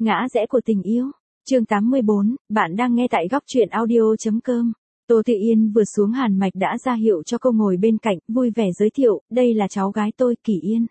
Ngã rẽ của tình yêu. Chương 84, bạn đang nghe tại góc truyện audio.com. Tô Thị Yên vừa xuống Hàn Mạch đã ra hiệu cho cô ngồi bên cạnh, vui vẻ giới thiệu, đây là cháu gái tôi, Kỳ Yên.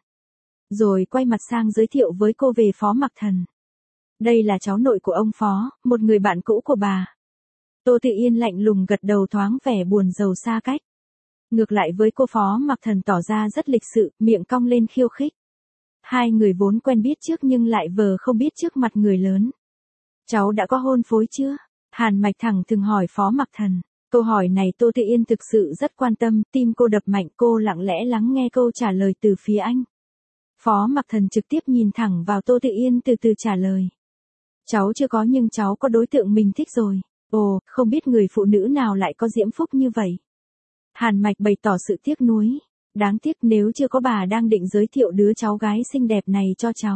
Rồi quay mặt sang giới thiệu với cô về Phó Mặc Thần. Đây là cháu nội của ông Phó, một người bạn cũ của bà. Tô Thị Yên lạnh lùng gật đầu, thoáng vẻ buồn rầu xa cách. Ngược lại với cô, Phó Mặc Thần tỏ ra rất lịch sự, miệng cong lên khiêu khích. Hai người vốn quen biết trước nhưng lại vờ không biết trước mặt người lớn. Cháu đã có hôn phối chưa? Hàn Mạch thẳng thừng hỏi Phó Mặc Thần. Câu hỏi này Tô Thị Yên thực sự rất quan tâm, tim cô đập mạnh, cô lặng lẽ lắng nghe câu trả lời từ phía anh. Phó Mặc Thần trực tiếp nhìn thẳng vào Tô Thị Yên, từ từ trả lời. Cháu chưa có, nhưng cháu có đối tượng mình thích rồi. Ồ, không biết người phụ nữ nào lại có diễm phúc như vậy. Hàn Mạch bày tỏ sự tiếc nuối. Đáng tiếc nếu chưa có, bà đang định giới thiệu đứa cháu gái xinh đẹp này cho cháu.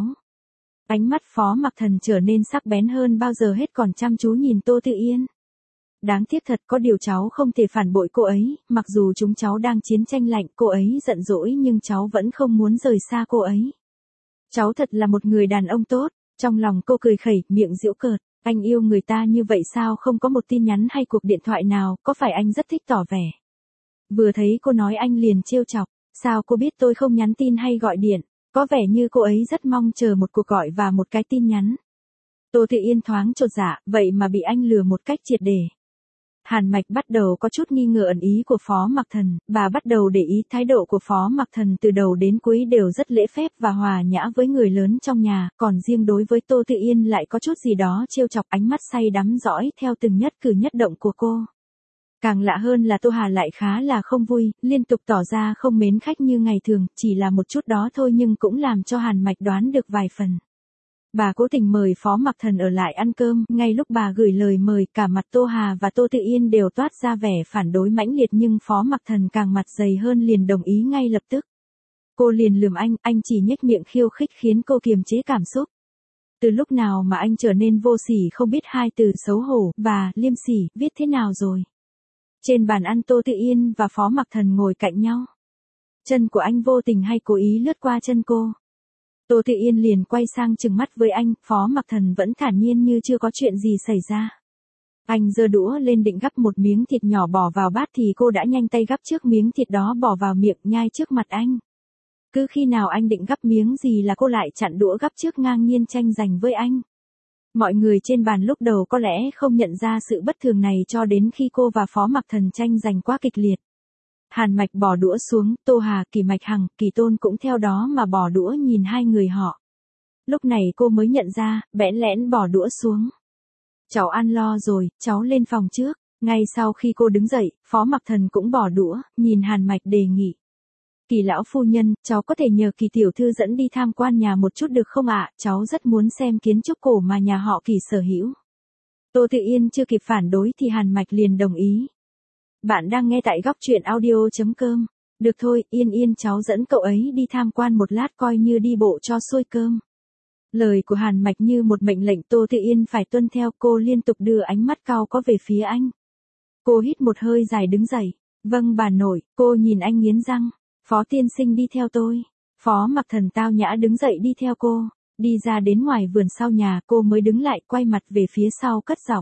Ánh mắt Phó Mặc Thần trở nên sắc bén hơn bao giờ hết, còn chăm chú nhìn Tô Thị Yên. Đáng tiếc thật, có điều cháu không thể phản bội cô ấy, mặc dù chúng cháu đang chiến tranh lạnh, cô ấy giận dỗi nhưng cháu vẫn không muốn rời xa cô ấy. Cháu thật là một người đàn ông tốt. Trong lòng cô cười khẩy, miệng giễu cợt. Anh yêu người ta như vậy sao không có một tin nhắn hay cuộc điện thoại nào, có phải anh rất thích tỏ vẻ? Vừa thấy cô nói anh liền trêu chọc, sao cô biết tôi không nhắn tin hay gọi điện? Có vẻ như cô ấy rất mong chờ một cuộc gọi và một cái tin nhắn. Tô Thị Yên thoáng chột dạ, vậy mà bị anh lừa một cách triệt để. Hàn Mạch bắt đầu có chút nghi ngờ ẩn ý của Phó Mặc Thần, bà bắt đầu để ý thái độ của Phó Mặc Thần từ đầu đến cuối đều rất lễ phép và hòa nhã với người lớn trong nhà, còn riêng đối với Tô Thị Yên lại có chút gì đó trêu chọc, ánh mắt say đắm dõi theo từng nhất cử nhất động của cô. Càng lạ hơn là Tô Hà lại khá là không vui, liên tục tỏ ra không mến khách như ngày thường, chỉ là một chút đó thôi nhưng cũng làm cho Hàn Mạch đoán được vài phần. Bà cố tình mời Phó Mặc Thần ở lại ăn cơm, ngay lúc bà gửi lời mời, cả mặt Tô Hà và Tô Thị Yên đều toát ra vẻ phản đối mãnh liệt, nhưng Phó Mặc Thần càng mặt dày hơn, liền đồng ý ngay lập tức. Cô liền lườm anh chỉ nhếch miệng khiêu khích khiến cô kiềm chế cảm xúc. Từ lúc nào mà anh trở nên vô sỉ, không biết hai từ xấu hổ và liêm sỉ viết thế nào rồi? Trên bàn ăn, Tô Thị Yên và Phó Mặc Thần ngồi cạnh nhau. Chân của anh vô tình hay cố ý lướt qua chân cô. Tô Thị Yên liền quay sang trừng mắt với anh, Phó Mặc Thần vẫn thản nhiên như chưa có chuyện gì xảy ra. Anh giơ đũa lên định gắp một miếng thịt nhỏ bỏ vào bát thì cô đã nhanh tay gắp trước miếng thịt đó bỏ vào miệng, nhai trước mặt anh. Cứ khi nào anh định gắp miếng gì là cô lại chặn đũa gắp trước, ngang nhiên tranh giành với anh. Mọi người trên bàn lúc đầu có lẽ không nhận ra sự bất thường này cho đến khi cô và Phó Mặc Thần tranh giành quá kịch liệt. Hàn Mạch bỏ đũa xuống, Tô Hà, Kỳ Mạch Hằng, Kỳ Tôn cũng theo đó mà bỏ đũa nhìn hai người họ. Lúc này cô mới nhận ra, bẽn lẽn bỏ đũa xuống. Cháu ăn lo rồi, cháu lên phòng trước. Ngay sau khi cô đứng dậy, Phó Mặc Thần cũng bỏ đũa, nhìn Hàn Mạch đề nghị. Kỳ lão phu nhân, cháu có thể nhờ Kỳ tiểu thư dẫn đi tham quan nhà một chút được không ạ? Cháu rất muốn xem kiến trúc cổ mà nhà họ Kỳ sở hữu. Tô Thị Yên chưa kịp phản đối thì Hàn Mạch liền đồng ý. Bạn đang nghe tại góc truyện audio.com. Được thôi, Yên cháu dẫn cậu ấy đi tham quan một lát, coi như đi bộ cho xuôi cơm. Lời của Hàn Mạch như một mệnh lệnh, Tô Thị Yên phải tuân theo, cô liên tục đưa ánh mắt cao có về phía anh. Cô hít một hơi dài đứng dậy. Vâng bà nội, cô nhìn anh nghiến răng. Phó tiên sinh đi theo tôi. Phó Mặc Thần tao nhã đứng dậy đi theo cô. Đi ra đến ngoài vườn sau nhà, cô mới đứng lại, quay mặt về phía sau cất giọng.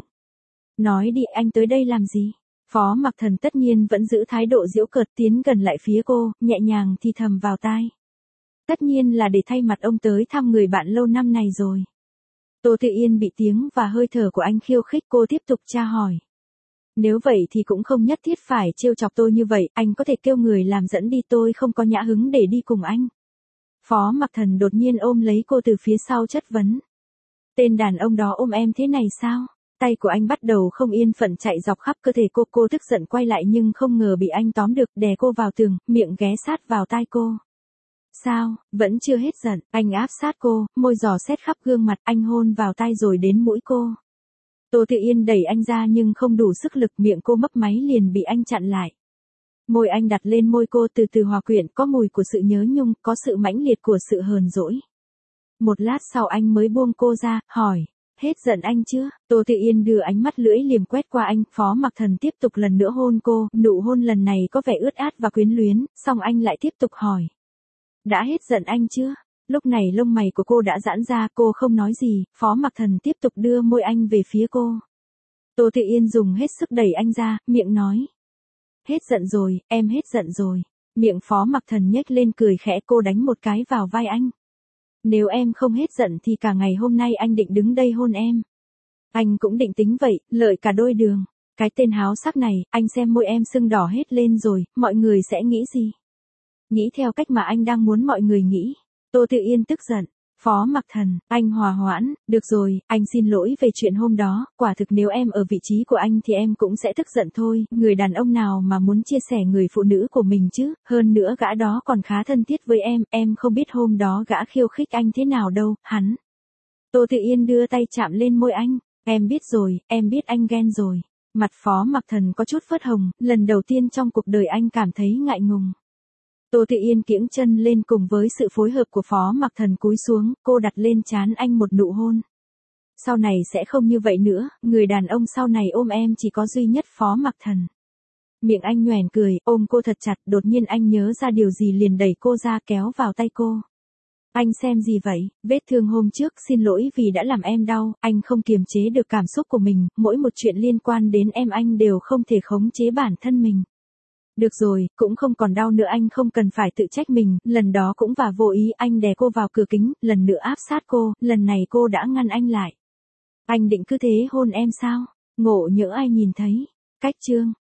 Nói đi, anh tới đây làm gì? Phó Mặc Thần tất nhiên vẫn giữ thái độ giễu cợt, tiến gần lại phía cô, nhẹ nhàng thì thầm vào tai. Tất nhiên là để thay mặt ông tới thăm người bạn lâu năm này rồi. Tô Thị Yên bị tiếng và hơi thở của anh khiêu khích, cô tiếp tục tra hỏi. Nếu vậy thì cũng không nhất thiết phải trêu chọc tôi như vậy, anh có thể kêu người làm dẫn đi, tôi không có nhã hứng để đi cùng anh. Phó Mặc Thần đột nhiên ôm lấy cô từ phía sau chất vấn. Tên đàn ông đó ôm em thế này sao? Tay của anh bắt đầu không yên phận chạy dọc khắp cơ thể cô tức giận quay lại nhưng không ngờ bị anh tóm được, đè cô vào tường, miệng ghé sát vào tai cô. Sao, vẫn chưa hết giận, anh áp sát cô, môi dò xét khắp gương mặt, anh hôn vào tai rồi đến mũi cô. Tô Thị Yên đẩy anh ra nhưng không đủ sức lực, miệng cô mấp máy liền bị anh chặn lại. Môi anh đặt lên môi cô, từ từ hòa quyện, có mùi của sự nhớ nhung, có sự mãnh liệt của sự hờn dỗi. Một lát sau anh mới buông cô ra, hỏi. Hết giận anh chưa? Tô Thị Yên đưa ánh mắt lưỡi liềm quét qua anh, Phó Mặc Thần tiếp tục lần nữa hôn cô, nụ hôn lần này có vẻ ướt át và quyến luyến, xong anh lại tiếp tục hỏi. Đã hết giận anh chưa? Lúc này lông mày của cô đã giãn ra, cô không nói gì, Phó Mặc Thần tiếp tục đưa môi anh về phía cô. Tô Tự Yên dùng hết sức đẩy anh ra, miệng nói. Hết giận rồi, em hết giận rồi. Miệng Phó Mặc Thần nhếch lên cười khẽ, cô đánh một cái vào vai anh. Nếu em không hết giận thì cả ngày hôm nay anh định đứng đây hôn em. Anh cũng định tính vậy, lợi cả đôi đường. Cái tên háo sắc này, anh xem môi em sưng đỏ hết lên rồi, mọi người sẽ nghĩ gì? Nghĩ theo cách mà anh đang muốn mọi người nghĩ. Tô Tự Yên tức giận. Phó Mặc Thần, anh hòa hoãn, được rồi, anh xin lỗi về chuyện hôm đó, quả thực nếu em ở vị trí của anh thì em cũng sẽ tức giận thôi, người đàn ông nào mà muốn chia sẻ người phụ nữ của mình chứ, hơn nữa gã đó còn khá thân thiết với em không biết hôm đó gã khiêu khích anh thế nào đâu, hắn. Tô Tự Yên đưa tay chạm lên môi anh, em biết rồi, em biết anh ghen rồi. Mặt Phó Mặc Thần có chút phớt hồng, lần đầu tiên trong cuộc đời anh cảm thấy ngại ngùng. Tô Tự Yên kiễng chân lên cùng với sự phối hợp của Phó Mặc Thần cúi xuống, cô đặt lên trán anh một nụ hôn. Sau này sẽ không như vậy nữa, người đàn ông sau này ôm em chỉ có duy nhất Phó Mặc Thần. Miệng anh nhoẻn cười, ôm cô thật chặt, đột nhiên anh nhớ ra điều gì liền đẩy cô ra kéo vào tay cô. Anh xem gì vậy, vết thương hôm trước xin lỗi vì đã làm em đau, anh không kiềm chế được cảm xúc của mình, mỗi một chuyện liên quan đến em anh đều không thể khống chế bản thân mình. Được rồi, cũng không còn đau nữa, anh không cần phải tự trách mình, lần đó cũng và vô ý anh đè cô vào cửa kính, lần nữa áp sát cô, lần này cô đã ngăn anh lại. Anh định cứ thế hôn em sao? Ngộ nhỡ ai nhìn thấy. Cách chương